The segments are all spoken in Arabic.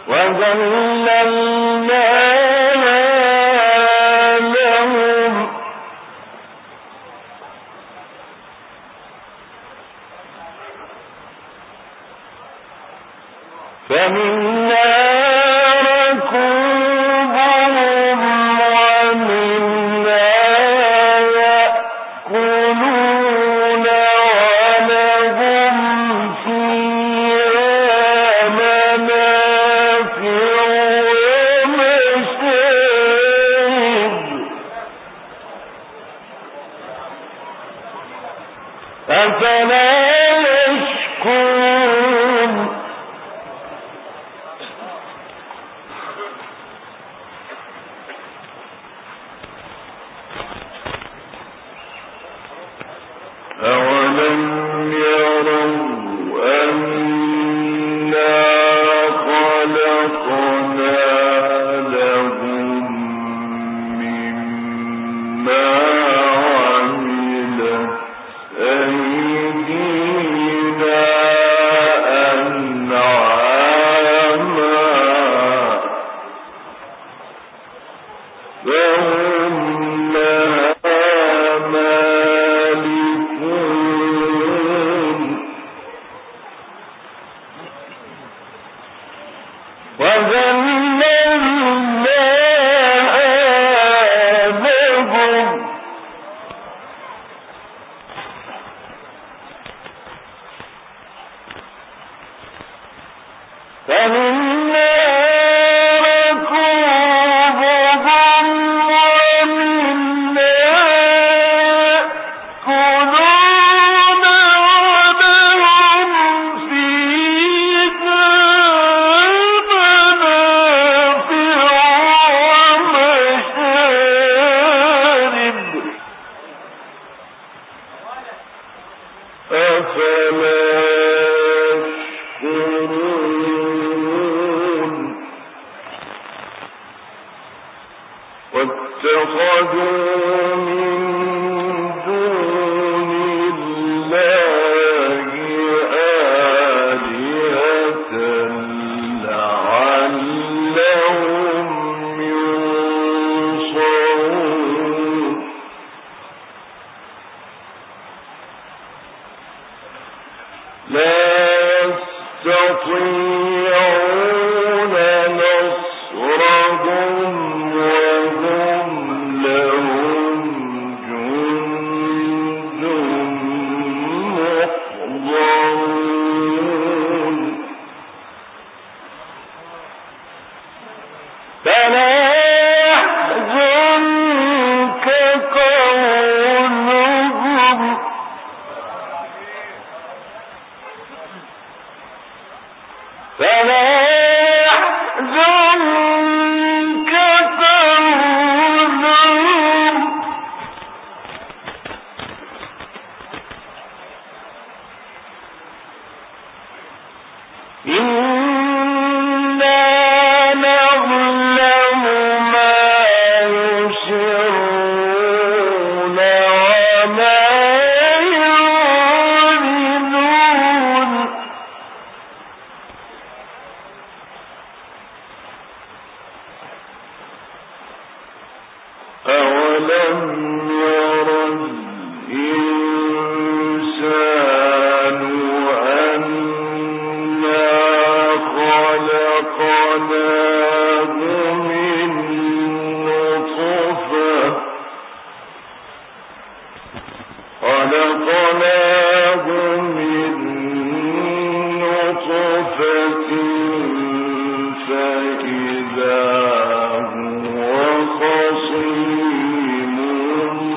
فإذا هو خصيم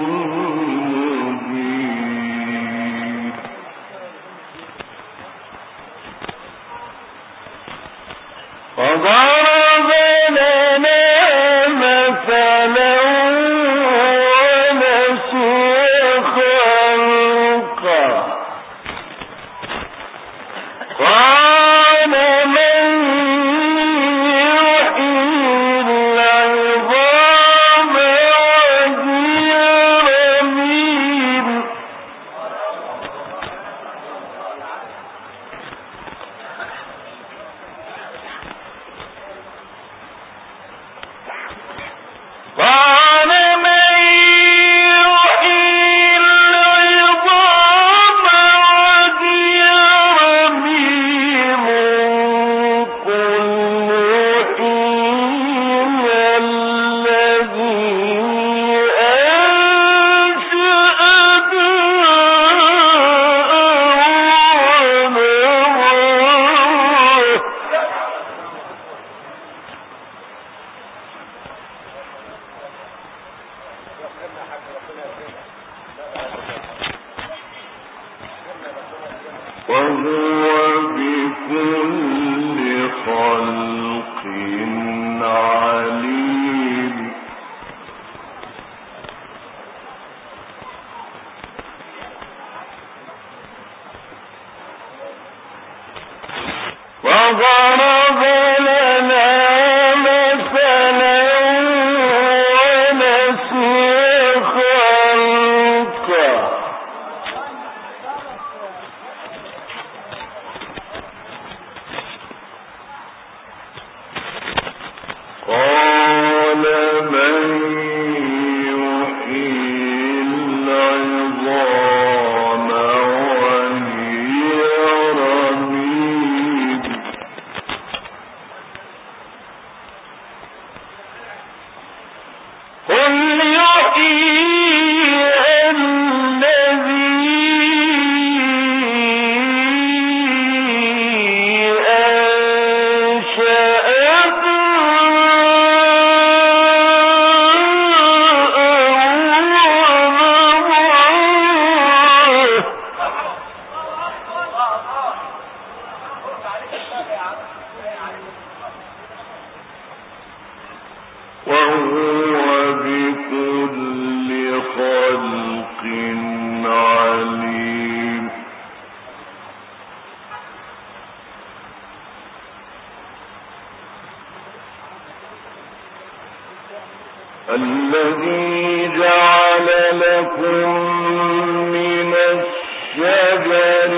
الذي جعل لكم من الشجر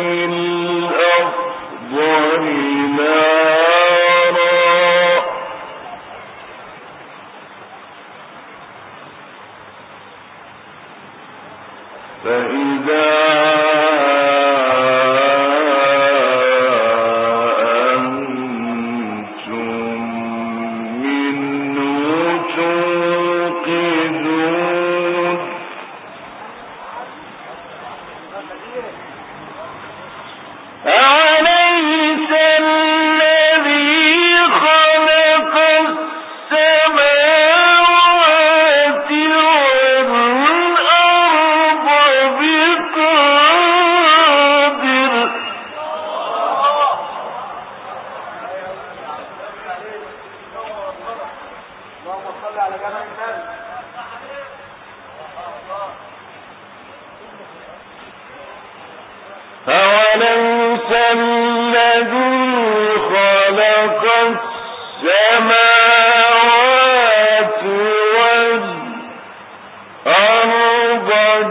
الأخضر نارا فإذا أوليس الذي خلق السماوات والأرض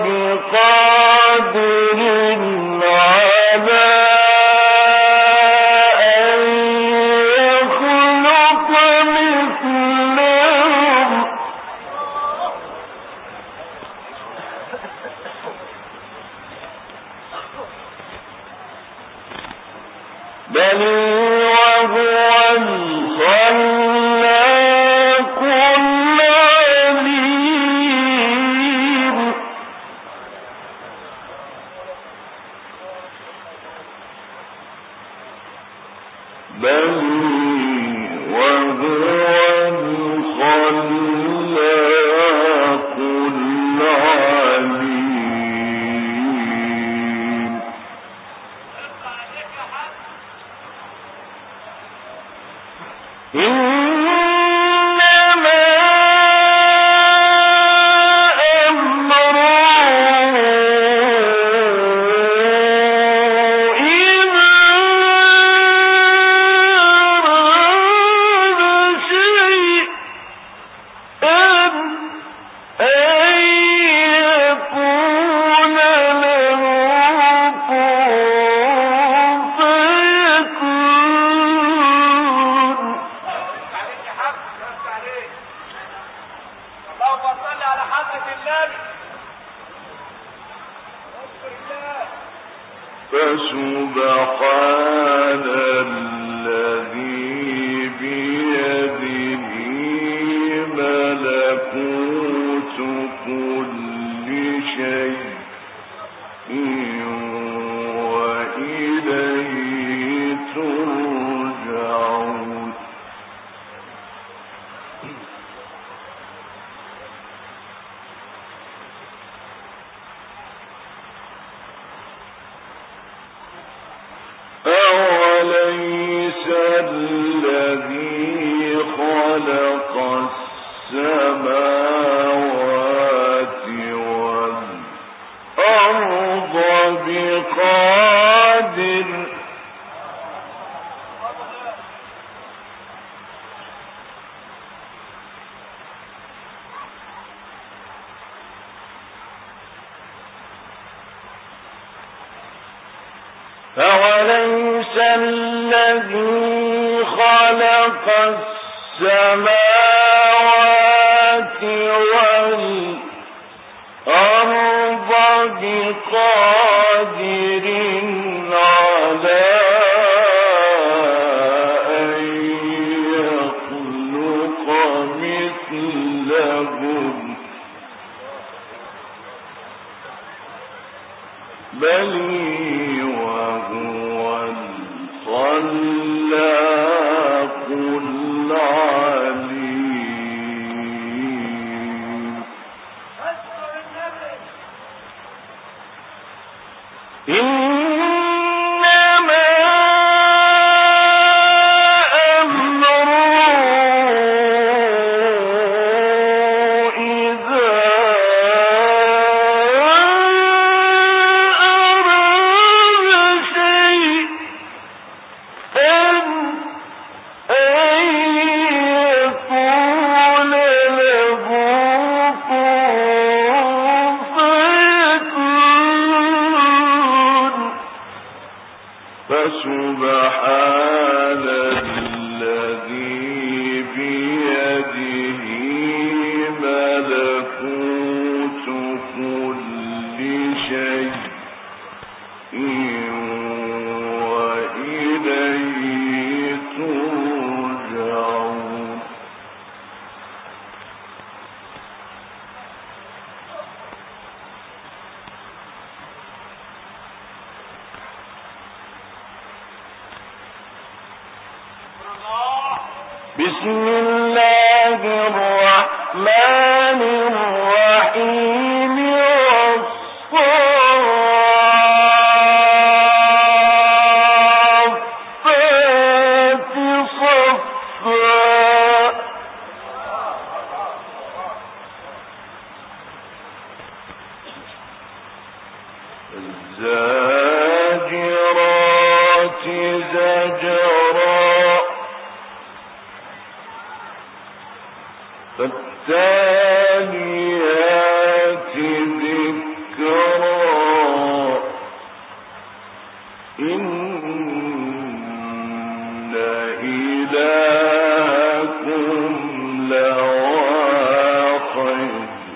بقادر على أن يخلق مثلهم بل وهو الخلاق العليم بل وهو الخلاق العليم إنما أمره إذا أراد شيئا أن يقول له كن فيكون. اللهم صل على حضرة النبي. فسبحان الذي بيده ملكوت كل شيء وإليه ترجعون. أوليس الذي خلق السماوات والأرض بقادر على أن يخلق مثلهم بل وهو الخلاق العليم إنما أمره إذا أراد شيئا أن يقول له كن فيكون فسبحان الذي بيده ملكوت كل شيء وإليه ترجعون بسم الله الرحمن الرحيم والصافات صفا الزاجرات زجرا فالتاليات ذكرا إن إلهكم لواحد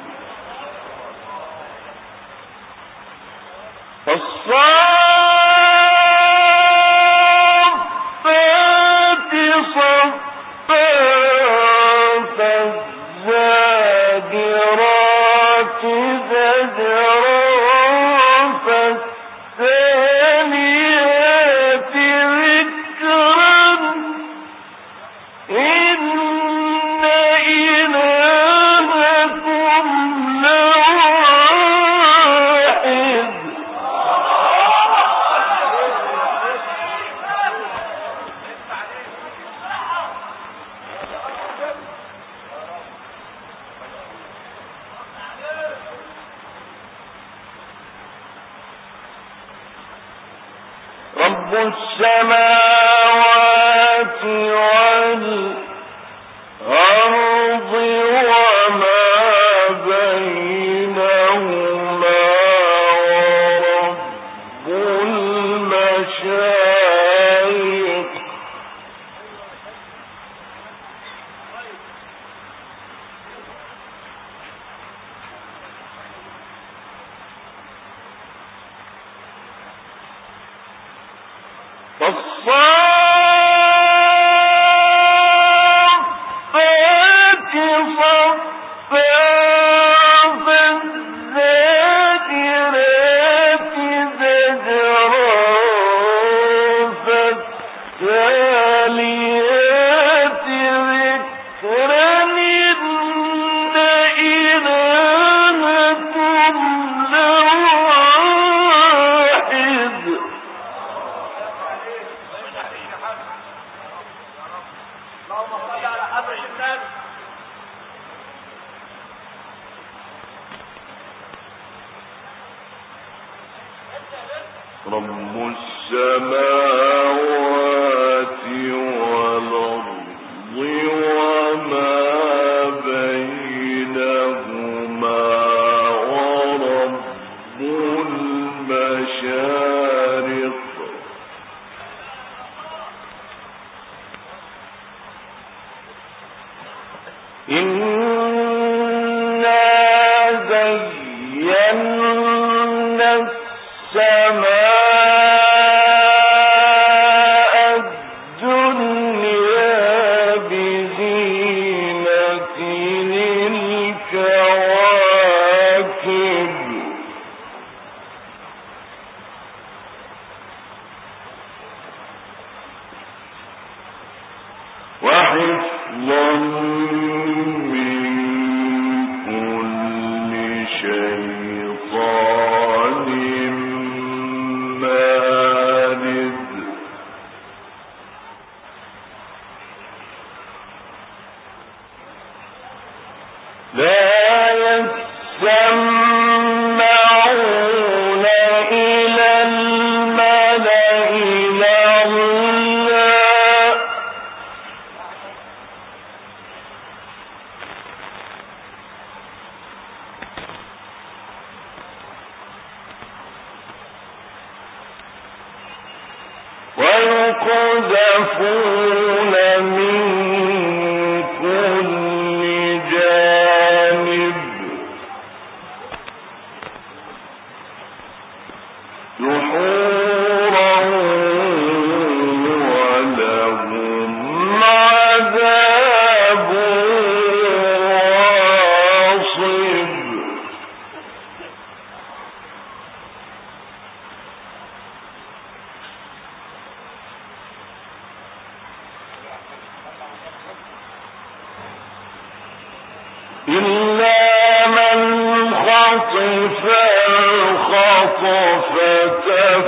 فالصافات صفا فالزاجرات زجرا فالتاليات ذكرا إن إلهكم لواحد رب السماوات والأرض وما بينهما ورب المشارق فالصافات صفا فالزاجرات زجرا فالتاليات ذكرا إن إلهكم لواحد اللهم صل على حضرة النبي. رب السماوات والأرض وما بينهما ورب المشارق ويقذفون من كل جانب دحورا ولهم عذاب واصب إلا من خطف الخطفة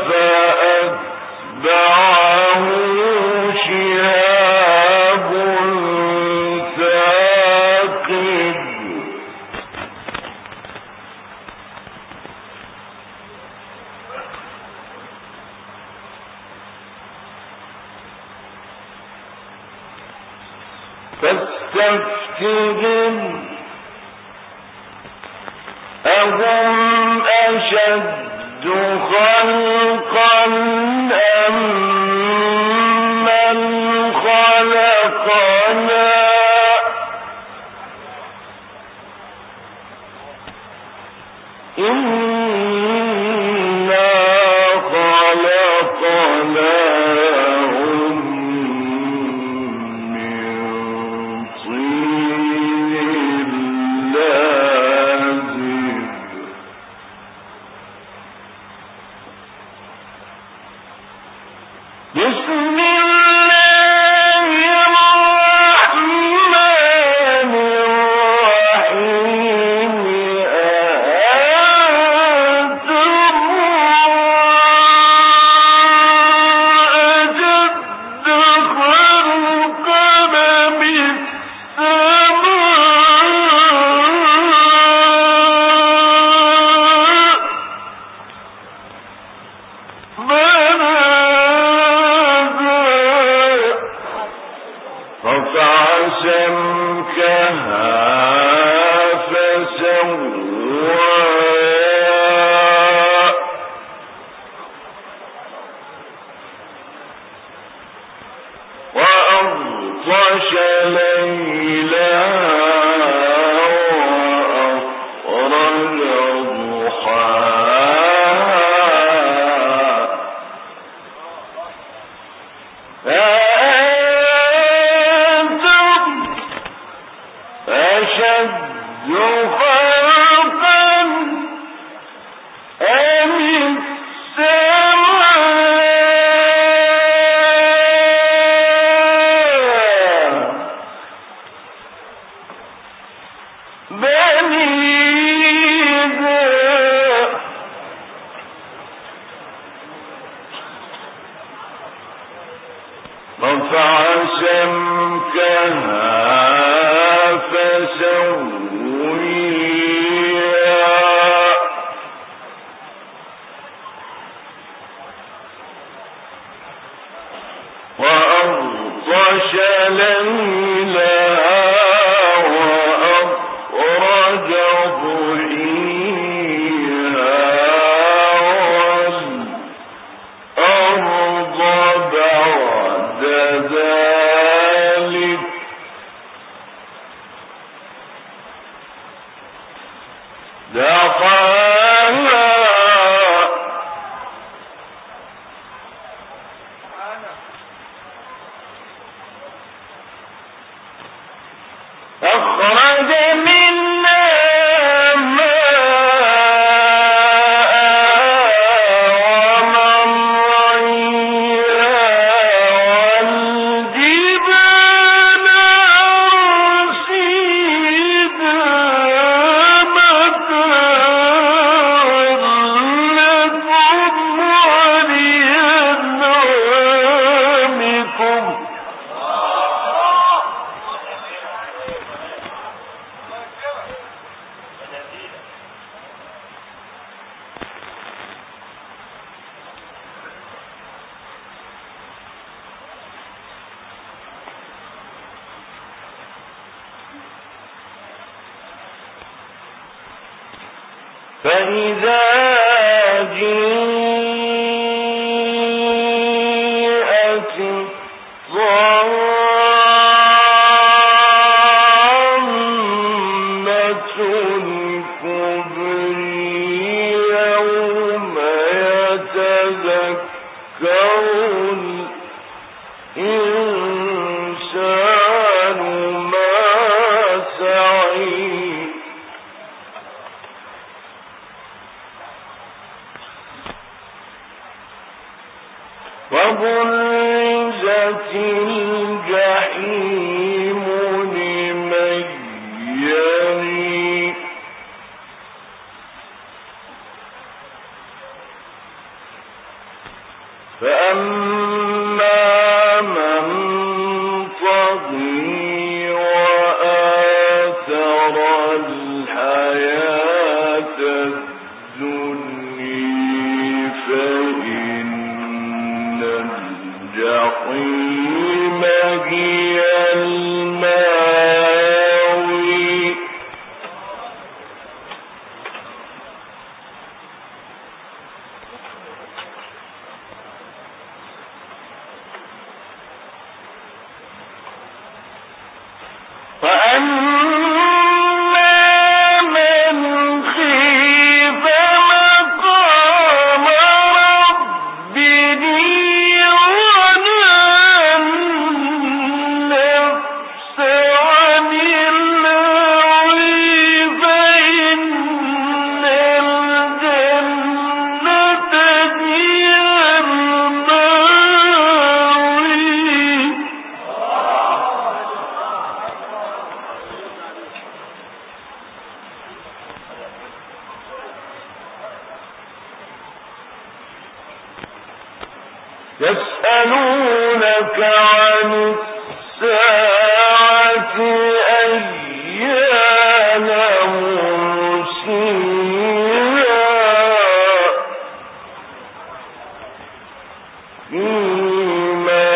فأتبعه شهاب ثاقب فاستفتهم أهم أشد خلقا أم من خلقنا إنا خلقناهم من طين لازب بسم الله الرحمن الرحيم أأنتم أشد خلقا من رفع سمكها فسواها وأغطش ليلها وأخرج ضحاها أشد خلقا أم السماء بنيها رفع سمكها فسويها وأغطش ليلها وأخرج ضحيها والأرض بعد ذلك دحاها فإذا جيءت الطامة الكبرى يوم يتذكر الإنسان ما سعى وبرزت الجحيم لمن يرى فأما من طغى وآثر الحياة الدنيا فإن الجحيم هي المأوى فأما من خيف مقام ربه ونهى النفس عن الهوى فإن الجنة هي المأوى يسألونك عن الساعة أيان مرساها فيما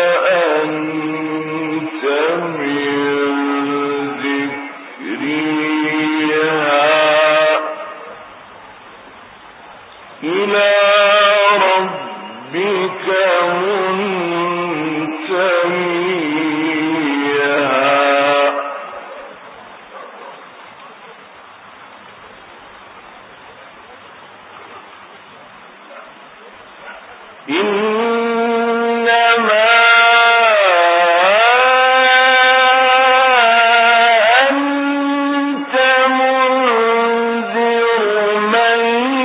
أنت من ذكرها إلى ربك منتهيها إنما أنت منذر من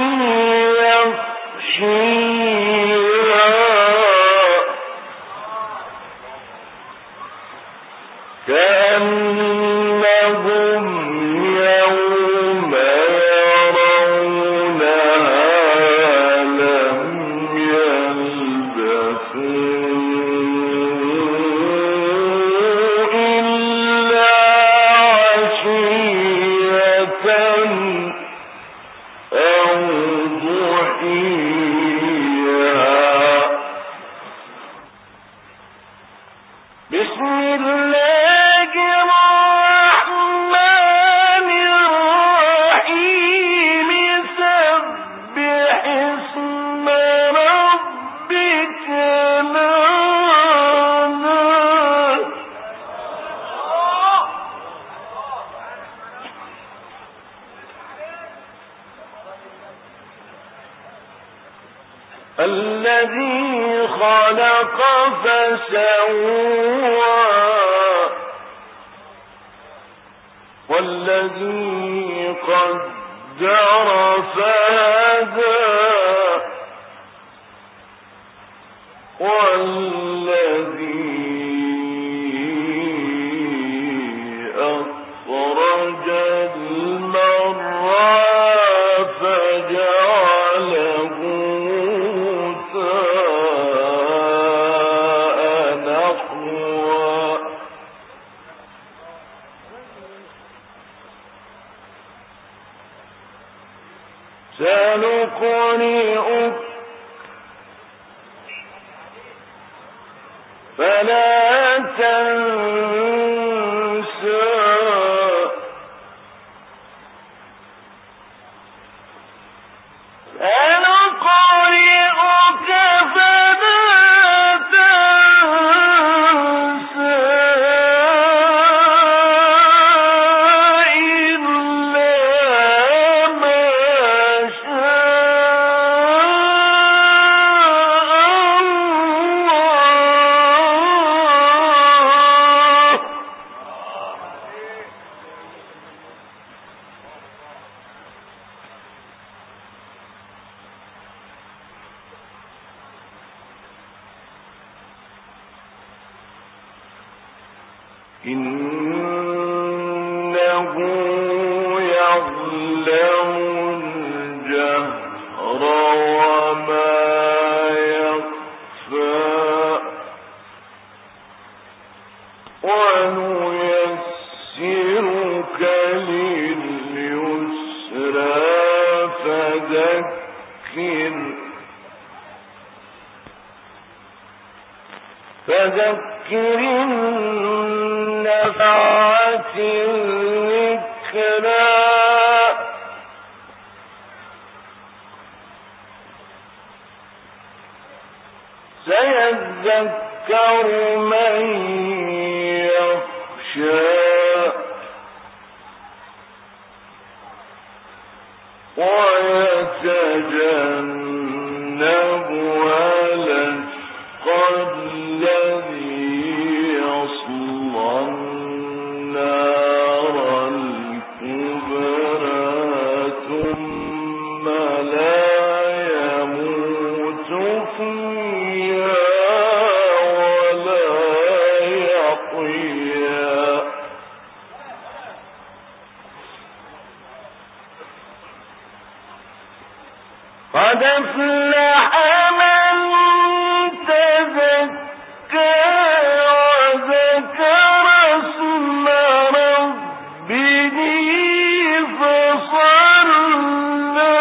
يخشيها كأنهم يوم يرونها لم يلبثوا إلا عشية أو ضحيها بسم الله الرحمن الرحيم سبح اسم ربك الأعلى الذي خلق فسوى والذي قدر فهدى والذي أخرج المرعى فجعله غثاء نحوا سنقرئك فلا تنسى إنه يعلم الجهر وما يخفى ونيسرك لليسرى فذكر النفعة الذكرى سيذكر من يخشى ويتجنبها الأشقى الذي يصلى النار الكبرى ثم لا يموت فيها ولا يحيا قد أفلح من تزكى وذكر اسم ربه فصلى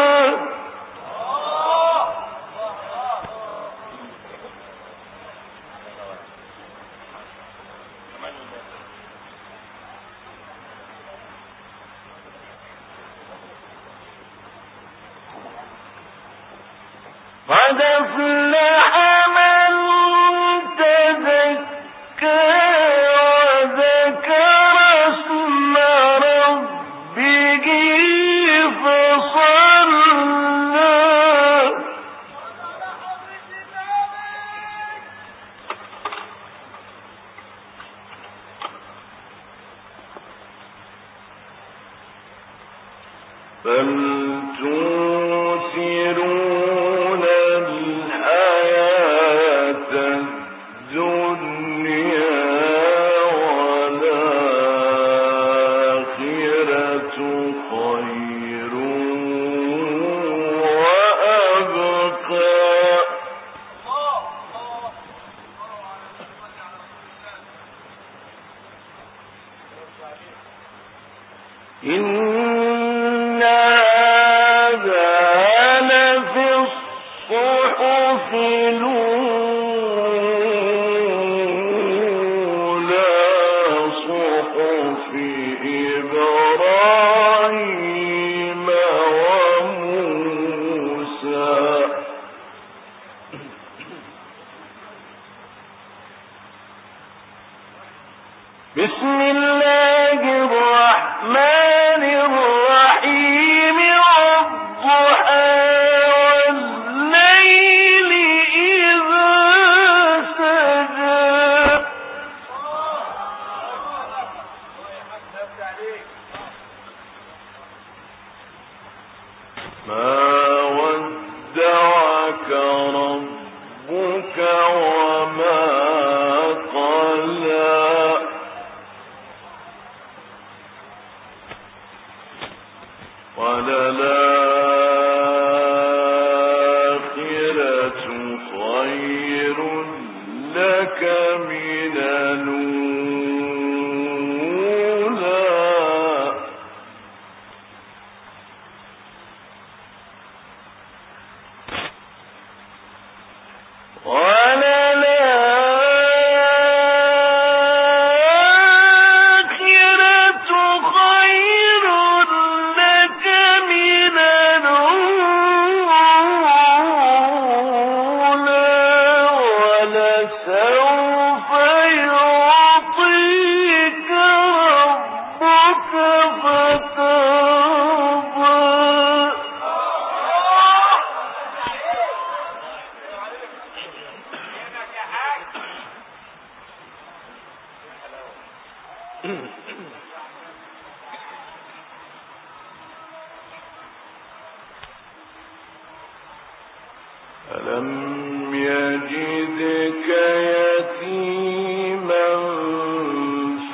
قد أفلح من تزكى وذكر اسم ربه فصلى بل تؤثرون الحياة الدنيا والآخرة خير وأبقى إن هذا لفي الصحف الأولى صحف إبراهيم وموسى بسم الله الرحمن الرحيم والضحى والليل إذا سجى ما ودعك ربك وما قلى وللآخرة خير لك من الأولى سوف يعطيك ربك فترضى ألم يجدك يتيما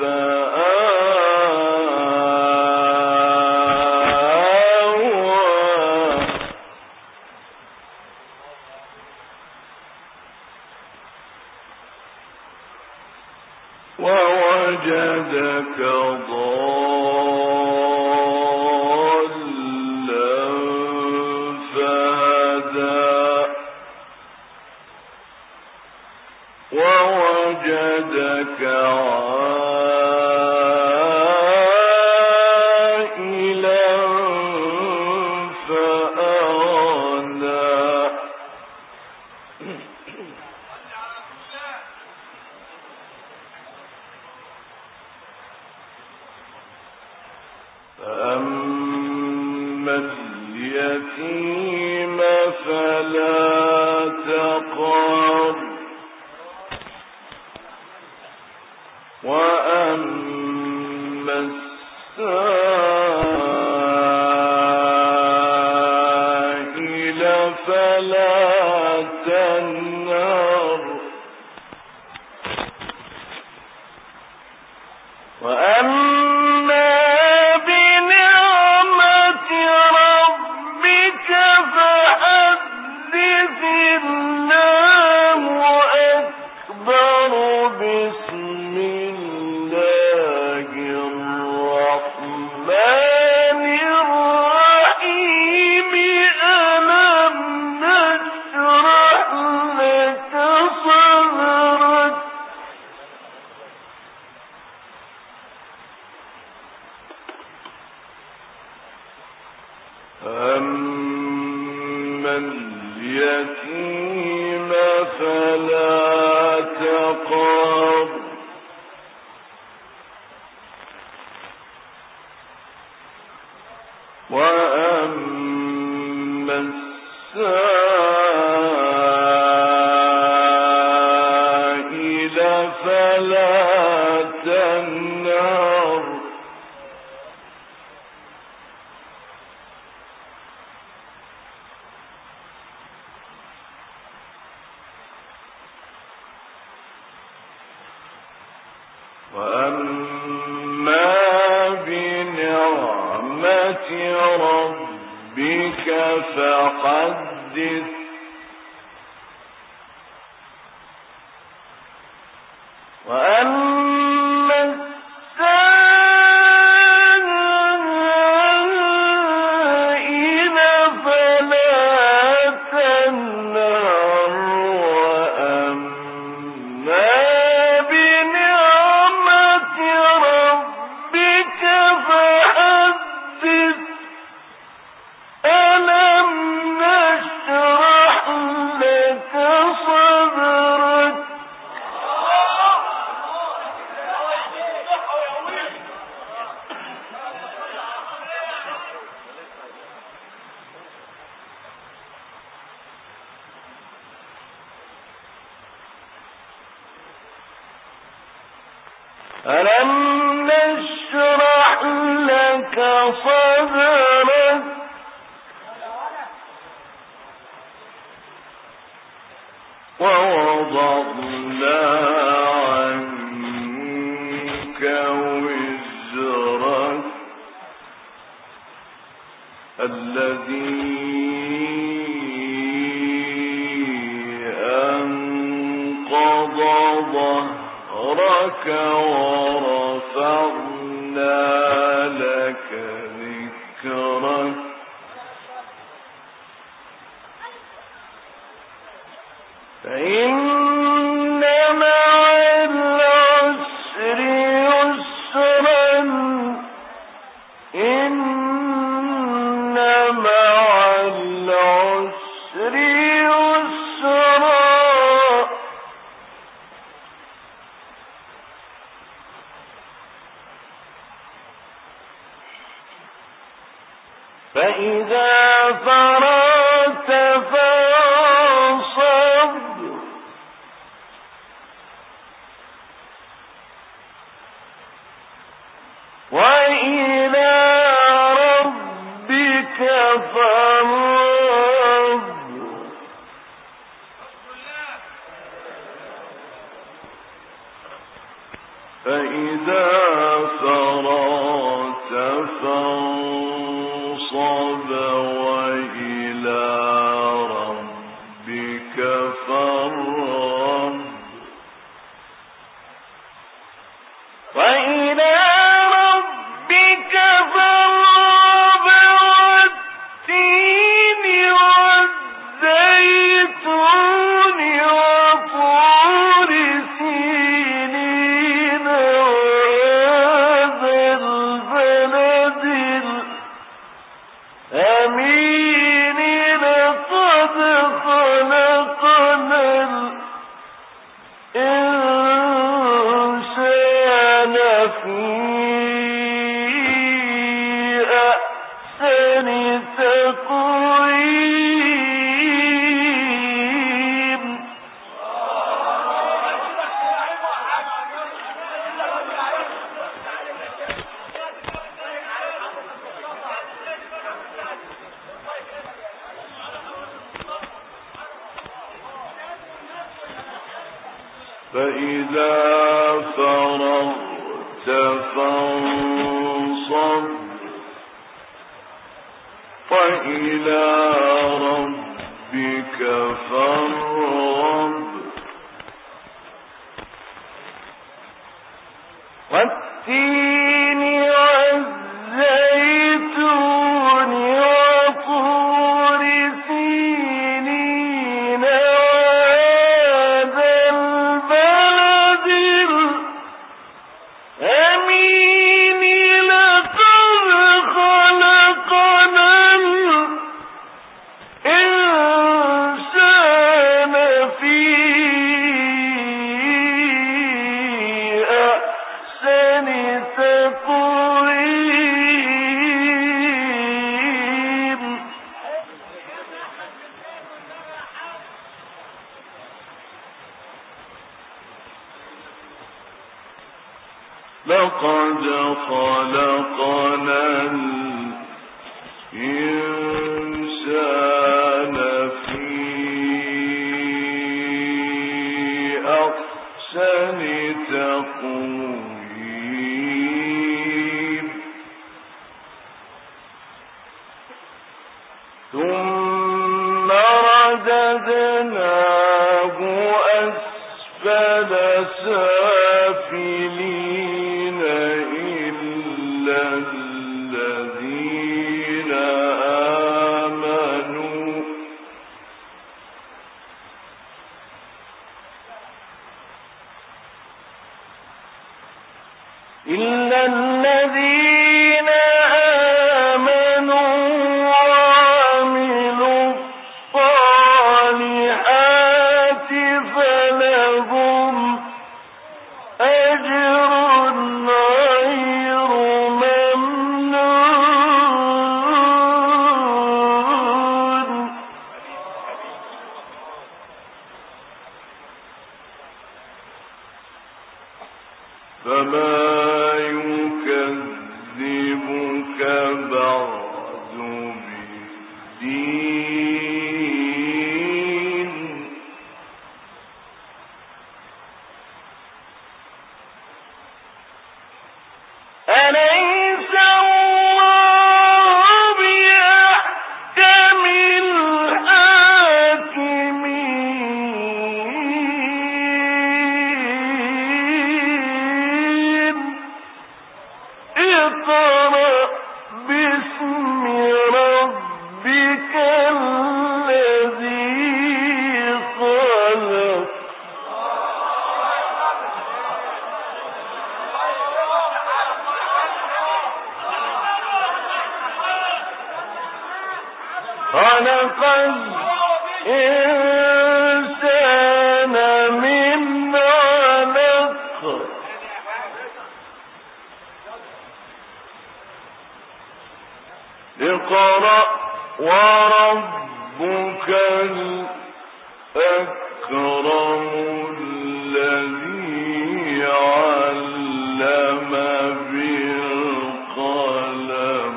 ألم نشرح لك صدرك ووضعنا عنك وزرك الذي أنقض ظهرك ورفعنا لك ذكرك فإن مع العسر يسرا إن مع العسر يسرا فإذا فرغت فانصب وإلى ربك فارغب فإذا فرغت فانصب وإلى ربك فارغب وإلى فإذا فرغت فانصب وإلى ربك فارغب والتين والزيتون وطور سينين وهذا البلد الأمين لقد خلقنا الإنسان في أحسن تقويم لقد خلقنا الإنسان في أحسن تقويم ثم رددناه أسفل سافلين إلا الذين آمنوا وعملوا الصالحات فلهم أجر غير ممنون فما يكذبك بعد بالدين أليس الله بأحكم الحاكمين اقرأ باسم ربك الذي خلق خلق الإنسان من علق اقرأ وربك الأكرم الذي علم بالقلم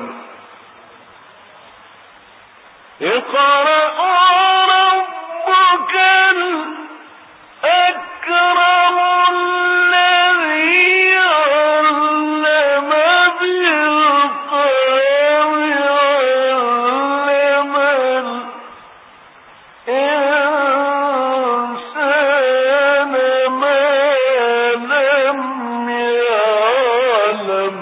اقرأ وربك الأكرم الذي علم بالقلم علم الإنسان ما لم يعلم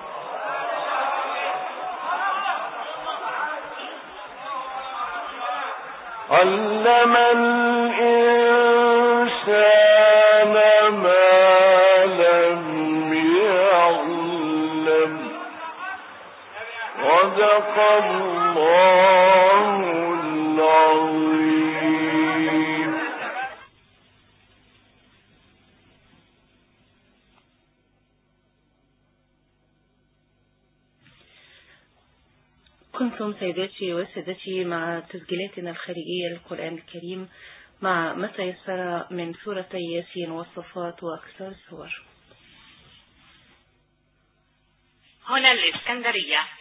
علم الإنسان ما لم يعلم صدق الله العظيم. كنتم سيداتي وسادتي مع تسجيلاتنا الخارجية للقرآن الكريم مع ما تيسر من سورتي ياسين والصفات وأكثر السور. هنا الإسكندرية.